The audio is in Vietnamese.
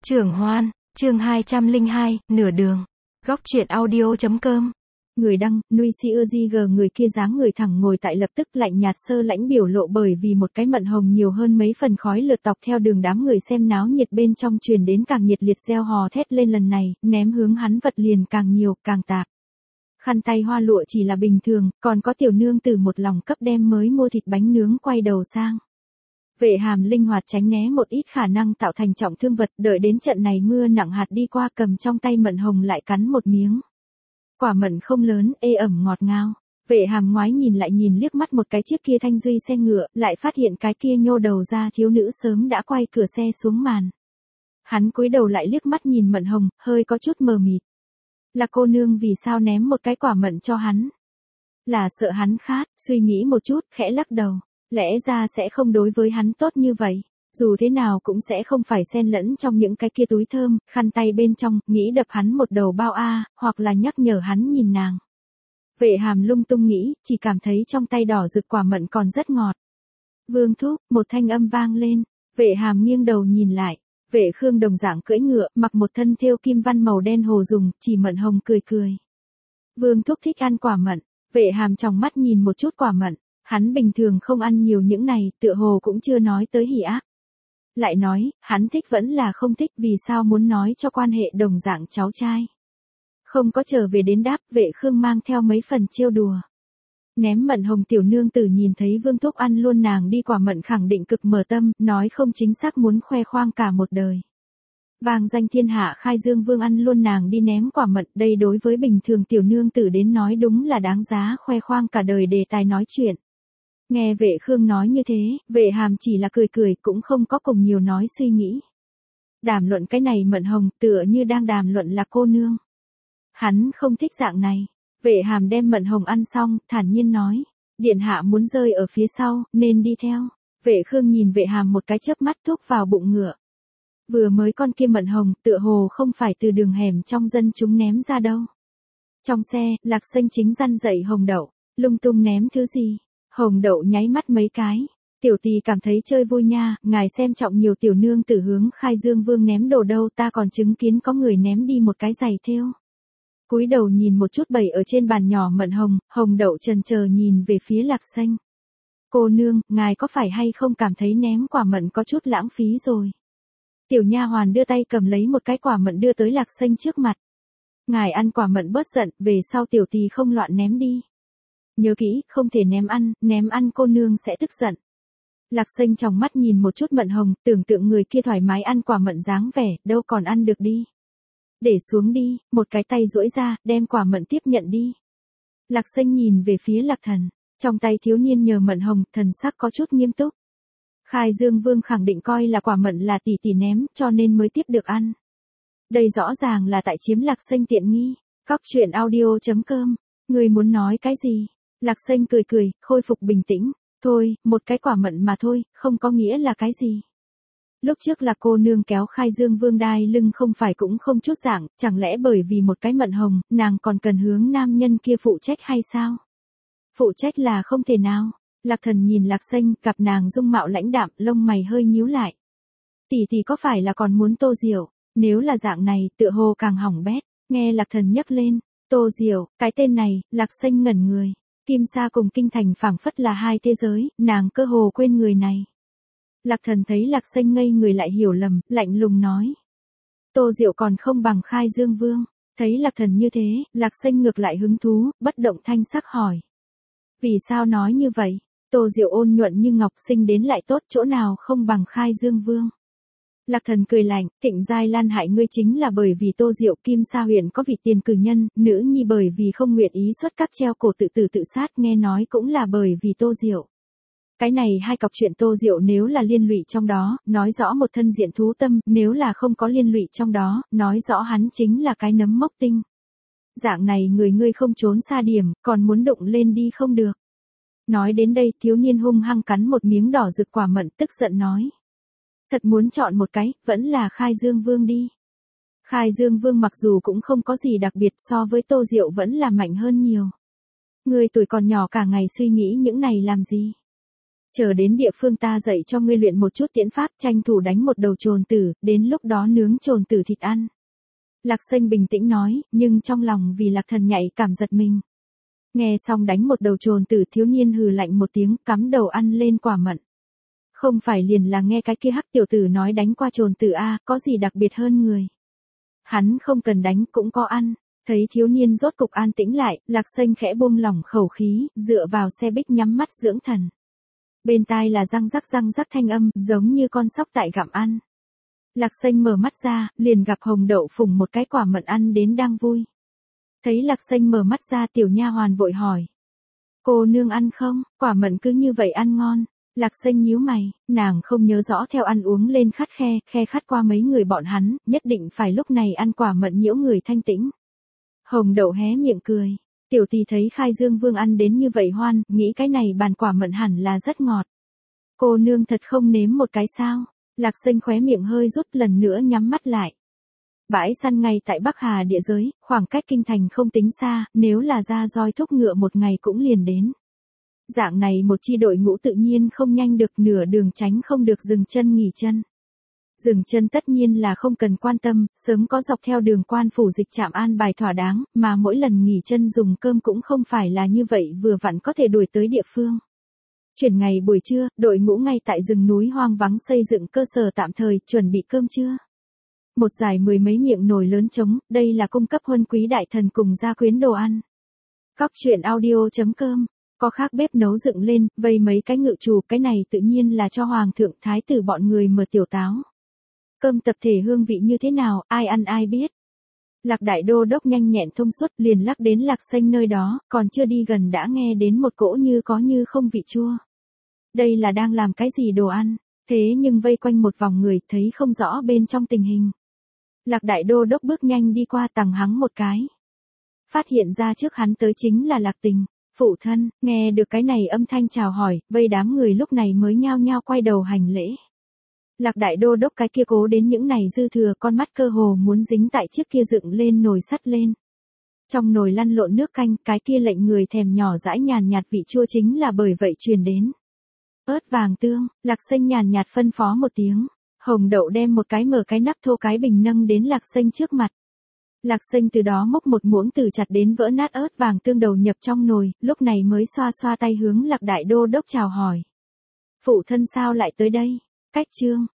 Trưởng Hoan, chương 202, nửa đường. Góc truyện audio.com. Người đăng, Nuôi CUG người kia dáng người thẳng ngồi tại lập tức lạnh nhạt sơ lãnh biểu lộ bởi vì một cái mận hồng nhiều hơn mấy phần khói lượt tọc theo đường đám người xem náo nhiệt bên trong truyền đến càng nhiệt liệt reo hò thét lên lần này, ném hướng hắn vật liền càng nhiều, càng tạp. Khăn tay hoa lụa chỉ là bình thường, còn có tiểu nương tử một lòng cấp đem mới mua thịt bánh nướng quay đầu sang. Vệ Hàm linh hoạt tránh né một ít khả năng tạo thành trọng thương vật, đợi đến trận này mưa nặng hạt đi qua cầm trong tay mận hồng lại cắn một miếng. Quả mận không lớn, ê ẩm ngọt ngào. Vệ Hàm ngoái nhìn lại nhìn liếc mắt một cái chiếc kia thanh duy xe ngựa, lại phát hiện cái kia nhô đầu ra thiếu nữ sớm đã quay cửa xe xuống màn. Hắn cúi đầu lại liếc mắt nhìn mận hồng, hơi có chút mờ mịt. Là cô nương vì sao ném một cái quả mận cho hắn? Là sợ hắn khát, suy nghĩ một chút, khẽ lắc đầu. Lẽ ra sẽ không đối với hắn tốt như vậy, dù thế nào cũng sẽ không phải xen lẫn trong những cái kia túi thơm, khăn tay bên trong, nghĩ đập hắn một đầu bao hoặc là nhắc nhở hắn nhìn nàng. Vệ Hàm lung tung nghĩ, chỉ cảm thấy trong tay đỏ rực quả mận còn rất ngọt. Vương thúc, một thanh âm vang lên, Vệ Hàm nghiêng đầu nhìn lại, Vệ Khương đồng dạng cưỡi ngựa, mặc một thân thêu kim văn màu đen hồ dùng, chỉ mận hồng cười cười. Vương thúc thích ăn quả mận, Vệ Hàm trong mắt nhìn một chút quả mận. Hắn bình thường không ăn nhiều những này, tựa hồ cũng chưa nói tới hỉ ác. Lại nói, hắn thích vẫn là không thích, vì sao muốn nói cho quan hệ đồng dạng cháu trai. Không có trở về đến đáp, Vệ Khương mang theo mấy phần trêu đùa. Ném mận hồng tiểu nương tử nhìn thấy Vương thúc ăn luôn nàng đi quả mận khẳng định cực mở tâm, nói không chính xác muốn khoe khoang cả một đời. Vang danh thiên hạ Khai Dương Vương ăn luôn nàng đi ném quả mận, đây đối với bình thường tiểu nương tử đến nói đúng là đáng giá khoe khoang cả đời đề tài nói chuyện. Nghe Vệ Khương nói như thế, Vệ Hàm chỉ là cười cười cũng không có cùng nhiều nói suy nghĩ. Đàm luận cái này mận hồng tựa như đang đàm luận là cô nương. Hắn không thích dạng này. Vệ Hàm đem mận hồng ăn xong, thản nhiên nói. Điện hạ muốn rơi ở phía sau, nên đi theo. Vệ Khương nhìn Vệ Hàm một cái chớp mắt thúc vào bụng ngựa. Vừa mới con kia mận hồng tựa hồ không phải từ đường hẻm trong dân chúng ném ra đâu. Trong xe, Lạc Xanh chính răn dậy Hồng Đậu, lung tung ném thứ gì. Hồng Đậu nháy mắt mấy cái. Tiểu tỳ cảm thấy chơi vui nha, ngài xem trọng nhiều tiểu nương tử hướng Khai Dương Vương ném đồ đâu, ta còn chứng kiến có người ném đi một cái giày thêu. Cúi đầu nhìn một chút bày ở trên bàn nhỏ mận hồng, Hồng Đậu chần chờ nhìn về phía Lạc Xanh. Cô nương, ngài có phải hay không cảm thấy ném quả mận có chút lãng phí rồi? Tiểu nha hoàn đưa tay cầm lấy một cái quả mận đưa tới Lạc Xanh trước mặt. Ngài ăn quả mận bớt giận, về sau tiểu tỳ không loạn ném đi. Nhớ kỹ, không thể ném ăn cô nương sẽ tức giận. Lạc Xanh trong mắt nhìn một chút mận hồng, tưởng tượng người kia thoải mái ăn quả mận dáng vẻ, đâu còn ăn được đi. Để xuống đi, một cái tay duỗi ra, đem quả mận tiếp nhận đi. Lạc Xanh nhìn về phía Lạc Thần, trong tay thiếu niên nhờ mận hồng, thần sắc có chút nghiêm túc. Khai Dương Vương khẳng định coi là quả mận là tỷ tỷ ném, cho nên mới tiếp được ăn. Đây rõ ràng là tại chiếm Lạc Xanh tiện nghi. Góc truyện audio.com. Người muốn nói cái gì? Lạc Xanh cười cười, khôi phục bình tĩnh. Thôi, một cái quả mận mà thôi, không có nghĩa là cái gì. Lúc trước là cô nương kéo Khai Dương Vương đai lưng không phải cũng không chút dạng, chẳng lẽ bởi vì một cái mận hồng, nàng còn cần hướng nam nhân kia phụ trách hay sao? Phụ trách là không thể nào. Lạc Thần nhìn Lạc Xanh, cặp nàng dung mạo lãnh đạm, lông mày hơi nhíu lại. Tỷ tỷ có phải là còn muốn Tô Diệu? Nếu là dạng này, tựa hồ càng hỏng bét. Nghe Lạc Thần nhắc lên, Tô Diệu, cái tên này, Lạc Xanh ngẩn người. Kim Sa cùng Kinh Thành phảng phất là hai thế giới, nàng cơ hồ quên người này. Lạc Thần thấy Lạc Xanh ngây người lại hiểu lầm, lạnh lùng nói. Tô Diệu còn không bằng Khai Dương Vương. Thấy Lạc Thần như thế, Lạc Xanh ngược lại hứng thú, bất động thanh sắc hỏi. Vì sao nói như vậy? Tô Diệu ôn nhuận như ngọc, sinh đến lại tốt, chỗ nào không bằng Khai Dương Vương. Lạc Thần cười lạnh, Thịnh Giai Lan hại ngươi chính là bởi vì Tô Diệu. Kim Sa huyện có vị tiền cử nhân, nữ nhi bởi vì không nguyện ý xuất các treo cổ tự tử tự sát, nghe nói cũng là bởi vì Tô Diệu. Cái này hai cọc chuyện Tô Diệu nếu là liên lụy trong đó, nói rõ một thân diện thú tâm, nếu là không có liên lụy trong đó, nói rõ hắn chính là cái nấm mốc tinh. Dạng này ngươi không trốn xa điểm, còn muốn đụng lên đi không được. Nói đến đây, thiếu niên hung hăng cắn một miếng đỏ rực quả mận, tức giận nói. Thật muốn chọn một cái, vẫn là Khai Dương Vương đi. Khai Dương Vương mặc dù cũng không có gì đặc biệt, so với Tô Diệu vẫn là mạnh hơn nhiều. Người tuổi còn nhỏ cả ngày suy nghĩ những này làm gì? Chờ đến địa phương ta dạy cho ngươi luyện một chút tiễn pháp, tranh thủ đánh một đầu trồn tử, đến lúc đó nướng trồn tử thịt ăn. Lạc Xanh bình tĩnh nói, nhưng trong lòng vì Lạc Thần nhạy cảm giật mình. Nghe xong đánh một đầu trồn tử, thiếu niên hừ lạnh một tiếng, cắm đầu ăn lên quả mận. Không phải liền là nghe cái kia hắc tiểu tử nói đánh qua trồn tử a, có gì đặc biệt hơn người. Hắn không cần đánh cũng có ăn. Thấy thiếu niên rốt cục an tĩnh lại, Lạc Xanh khẽ buông lỏng khẩu khí, dựa vào xe bích nhắm mắt dưỡng thần. Bên tai là răng rắc thanh âm, giống như con sóc tại gặm ăn. Lạc Xanh mở mắt ra, liền gặp Hồng Đậu phủng một cái quả mận ăn đến đang vui. Thấy Lạc Xanh mở mắt ra, tiểu nha hoàn vội hỏi. Cô nương ăn không, quả mận cứ như vậy ăn ngon. Lạc Xanh nhíu mày, nàng không nhớ rõ theo ăn uống lên khắt khe khắt qua mấy người bọn hắn, nhất định phải lúc này ăn quả mận nhiễu người thanh tĩnh. Hồng Đậu hé miệng cười. Tiểu tỷ thấy Khai Dương Vương ăn đến như vậy hoan, nghĩ cái này bàn quả mận hẳn là rất ngọt. Cô nương thật không nếm một cái sao? Lạc Xanh khóe miệng hơi rút, lần nữa nhắm mắt lại. Bãi săn ngay tại Bắc Hà địa giới, khoảng cách kinh thành không tính xa, nếu là ra roi thúc ngựa một ngày cũng liền đến. Dạng này một chi đội ngũ tự nhiên không nhanh được, nửa đường tránh không được dừng chân nghỉ chân. Dừng chân tất nhiên là không cần quan tâm, sớm có dọc theo đường quan phủ dịch trạm an bài thỏa đáng, mà mỗi lần nghỉ chân dùng cơm cũng không phải là như vậy vừa vặn có thể đuổi tới địa phương. Chuyển ngày buổi trưa, đội ngũ ngay tại rừng núi hoang vắng xây dựng cơ sở tạm thời, chuẩn bị cơm trưa. Một dải mười mấy miệng nồi lớn trống, đây là cung cấp huân quý đại thần cùng gia quyến đồ ăn. Góc truyện audio.com, có khác bếp nấu dựng lên, vây mấy cái ngự chủ, cái này tự nhiên là cho hoàng thượng thái tử bọn người mở tiểu táo. Cơm tập thể hương vị như thế nào, ai ăn ai biết. Lạc Đại Đô đốc nhanh nhẹn thông suốt, liền lắc đến Lạc Xanh nơi đó, còn chưa đi gần đã nghe đến một cỗ như có như không vị chua. Đây là đang làm cái gì đồ ăn, thế nhưng vây quanh một vòng người thấy không rõ bên trong tình hình. Lạc Đại Đô đốc bước nhanh đi qua, tằng hắng một cái. Phát hiện ra trước hắn tới chính là Lạc Tình. Phụ thân, nghe được cái này âm thanh chào hỏi, vây đám người lúc này mới nhao nhao quay đầu hành lễ. Lạc Đại Đô đốc cái kia cố đến những này dư thừa, con mắt cơ hồ muốn dính tại chiếc kia dựng lên nồi sắt lên. Trong nồi lăn lộn nước canh, cái kia lệnh người thèm nhỏ dãi nhàn nhạt vị chua chính là bởi vậy truyền đến. Ớt vàng tương, Lạc Xanh nhàn nhạt phân phó một tiếng. Hồng Đậu đem một cái mở cái nắp thô cái bình nâng đến Lạc Xanh trước mặt. Lạc Xanh từ đó múc một muỗng từ chặt đến vỡ nát ớt vàng tương đầu nhập trong nồi, lúc này mới xoa xoa tay hướng Lạc Đại Đô đốc chào hỏi. Phụ thân sao lại tới đây? Cách chương.